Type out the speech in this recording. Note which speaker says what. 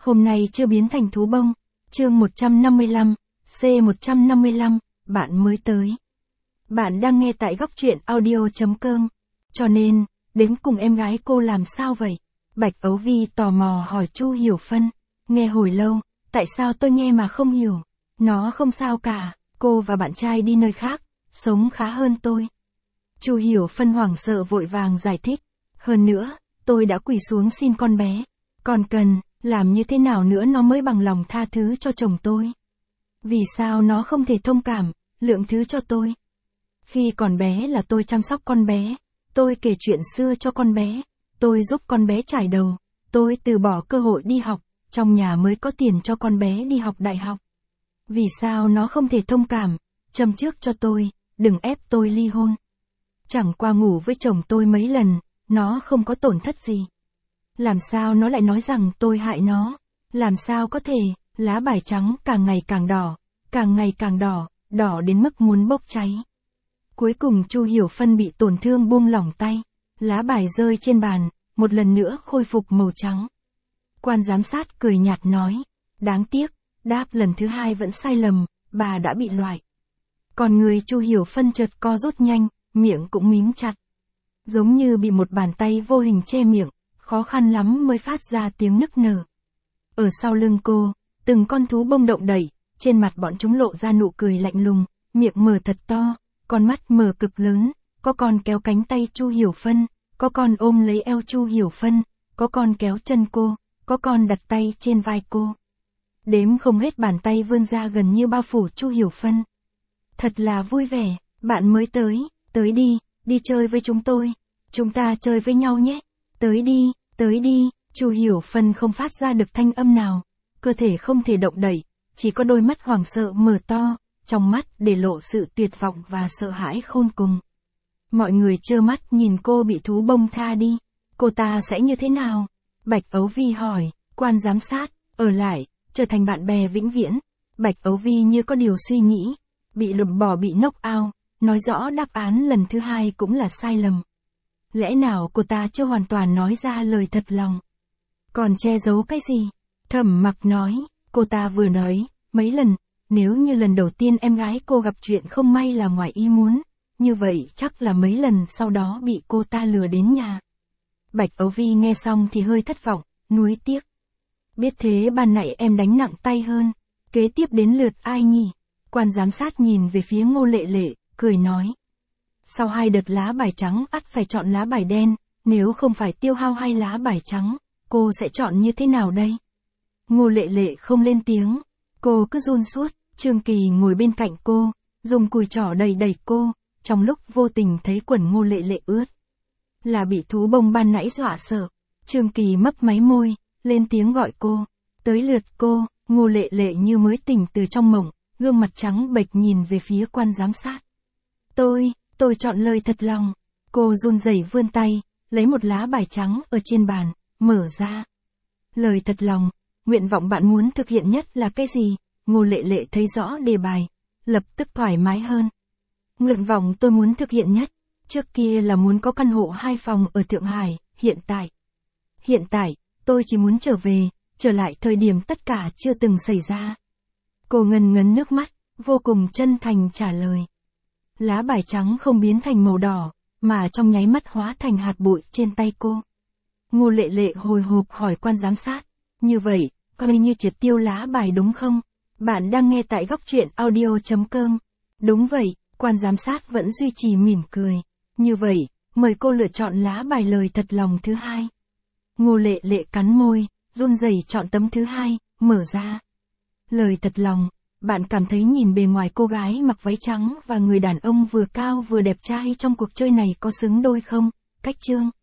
Speaker 1: hôm nay chưa biến thành thú bông. Chương 155, C155, bạn mới tới. Bạn đang nghe tại góc truyện audio.com. Cho nên, đến cùng em gái cô làm sao vậy? Bạch Ấu Vi tò mò hỏi Chu Hiểu Phân. Nghe hồi lâu, tại sao tôi nghe mà không hiểu? Nó không sao cả, cô và bạn trai đi nơi khác, sống khá hơn tôi. Chu Hiểu Phân hoảng sợ vội vàng giải thích. Hơn nữa, tôi đã quỳ xuống xin con bé. Còn cần, làm như thế nào nữa nó mới bằng lòng tha thứ cho chồng tôi? Vì sao nó không thể thông cảm, lượng thứ cho tôi? Khi còn bé là tôi chăm sóc con bé, tôi kể chuyện xưa cho con bé, tôi giúp con bé trải đầu, tôi từ bỏ cơ hội đi học, trong nhà mới có tiền cho con bé đi học đại học. Vì sao nó không thể thông cảm, châm trước cho tôi, đừng ép tôi ly hôn. Chẳng qua ngủ với chồng tôi mấy lần, nó không có tổn thất gì. Làm sao nó lại nói rằng tôi hại nó? Làm sao có thể? Lá bài trắng càng ngày càng đỏ, càng ngày càng đỏ, đỏ đến mức muốn bốc cháy. Cuối cùng Chu Hiểu Phân bị tổn thương buông lỏng tay, lá bài rơi trên bàn, một lần nữa khôi phục màu trắng. Quan giám sát cười nhạt nói, đáng tiếc, đáp lần thứ hai vẫn sai lầm, bà đã bị loại. Còn người Chu Hiểu Phân chợt co rút nhanh, miệng cũng mím chặt. Giống như bị một bàn tay vô hình che miệng, khó khăn lắm mới phát ra tiếng nức nở. Ở sau lưng cô, từng con thú bông động đẩy, trên mặt bọn chúng lộ ra nụ cười lạnh lùng, miệng mở thật to, con mắt mở cực lớn, có con kéo cánh tay Chu Hiểu Phân, có con ôm lấy eo Chu Hiểu Phân, có con kéo chân cô, có con đặt tay trên vai cô. Đếm không hết bàn tay vươn ra gần như bao phủ Chu Hiểu Phân. Thật là vui vẻ, bạn mới tới đi, đi chơi với chúng ta chơi với nhau nhé, tới đi, Chu Hiểu Phân không phát ra được thanh âm nào, cơ thể không thể động đậy, chỉ có đôi mắt hoảng sợ mở to, trong mắt để lộ sự tuyệt vọng và sợ hãi khôn cùng. Mọi người trơ mắt nhìn cô bị thú bông tha đi, cô ta sẽ như thế nào? Bạch Ấu Vi hỏi, quan giám sát, ở lại, trở thành bạn bè vĩnh viễn. Bạch Ấu Vi như có điều suy nghĩ, bị lột bỏ bị knock out, nói rõ đáp án lần thứ hai cũng là sai lầm. Lẽ nào cô ta chưa hoàn toàn nói ra lời thật lòng? Còn che giấu cái gì? Thẩm Mặc nói, cô ta vừa nói, mấy lần, nếu như lần đầu tiên em gái cô gặp chuyện không may là ngoài ý muốn, như vậy chắc là mấy lần sau đó bị cô ta lừa đến nhà. Bạch Ấu Vi nghe xong thì hơi thất vọng, nuối tiếc. Biết thế ban nãy em đánh nặng tay hơn, kế tiếp đến lượt ai nhỉ? Quan giám sát nhìn về phía Ngô Lệ Lệ, cười nói. Sau hai đợt lá bài trắng ắt phải chọn lá bài đen, nếu không phải tiêu hao hai lá bài trắng, cô sẽ chọn như thế nào đây? Ngô Lệ Lệ không lên tiếng, cô cứ run suốt, Trương Kỳ ngồi bên cạnh cô, dùng cùi trỏ đẩy cô, trong lúc vô tình thấy quần Ngô Lệ Lệ ướt. Là bị thú bông ban nãy dọa sợ, Trương Kỳ mấp máy môi, lên tiếng gọi cô, tới lượt cô, Ngô Lệ Lệ như mới tỉnh từ trong mộng, gương mặt trắng bệch nhìn về phía quan giám sát. Tôi chọn lời thật lòng. Cô run rẩy vươn tay, lấy một lá bài trắng ở trên bàn, mở ra. Lời thật lòng, nguyện vọng bạn muốn thực hiện nhất là cái gì? Ngô Lệ Lệ thấy rõ đề bài, lập tức thoải mái hơn. Nguyện vọng tôi muốn thực hiện nhất, trước kia là muốn có căn hộ 2 phòng ở Thượng Hải, hiện tại, tôi chỉ muốn trở lại thời điểm tất cả chưa từng xảy ra. Cô ngần ngấn nước mắt, vô cùng chân thành trả lời. Lá bài trắng không biến thành màu đỏ, mà trong nháy mắt hóa thành hạt bụi trên tay cô. Ngô Lệ Lệ hồi hộp hỏi quan giám sát, như vậy, coi như triệt tiêu lá bài đúng không? Bạn đang nghe tại góc truyện audio.com. Đúng vậy, quan giám sát vẫn duy trì mỉm cười. Như vậy, mời cô lựa chọn lá bài lời thật lòng thứ hai. Ngô Lệ Lệ cắn môi, run rẩy chọn tấm thứ hai, mở ra. Lời thật lòng, bạn cảm thấy nhìn bề ngoài cô gái mặc váy trắng và người đàn ông vừa cao vừa đẹp trai trong cuộc chơi này có xứng đôi không? Cách chương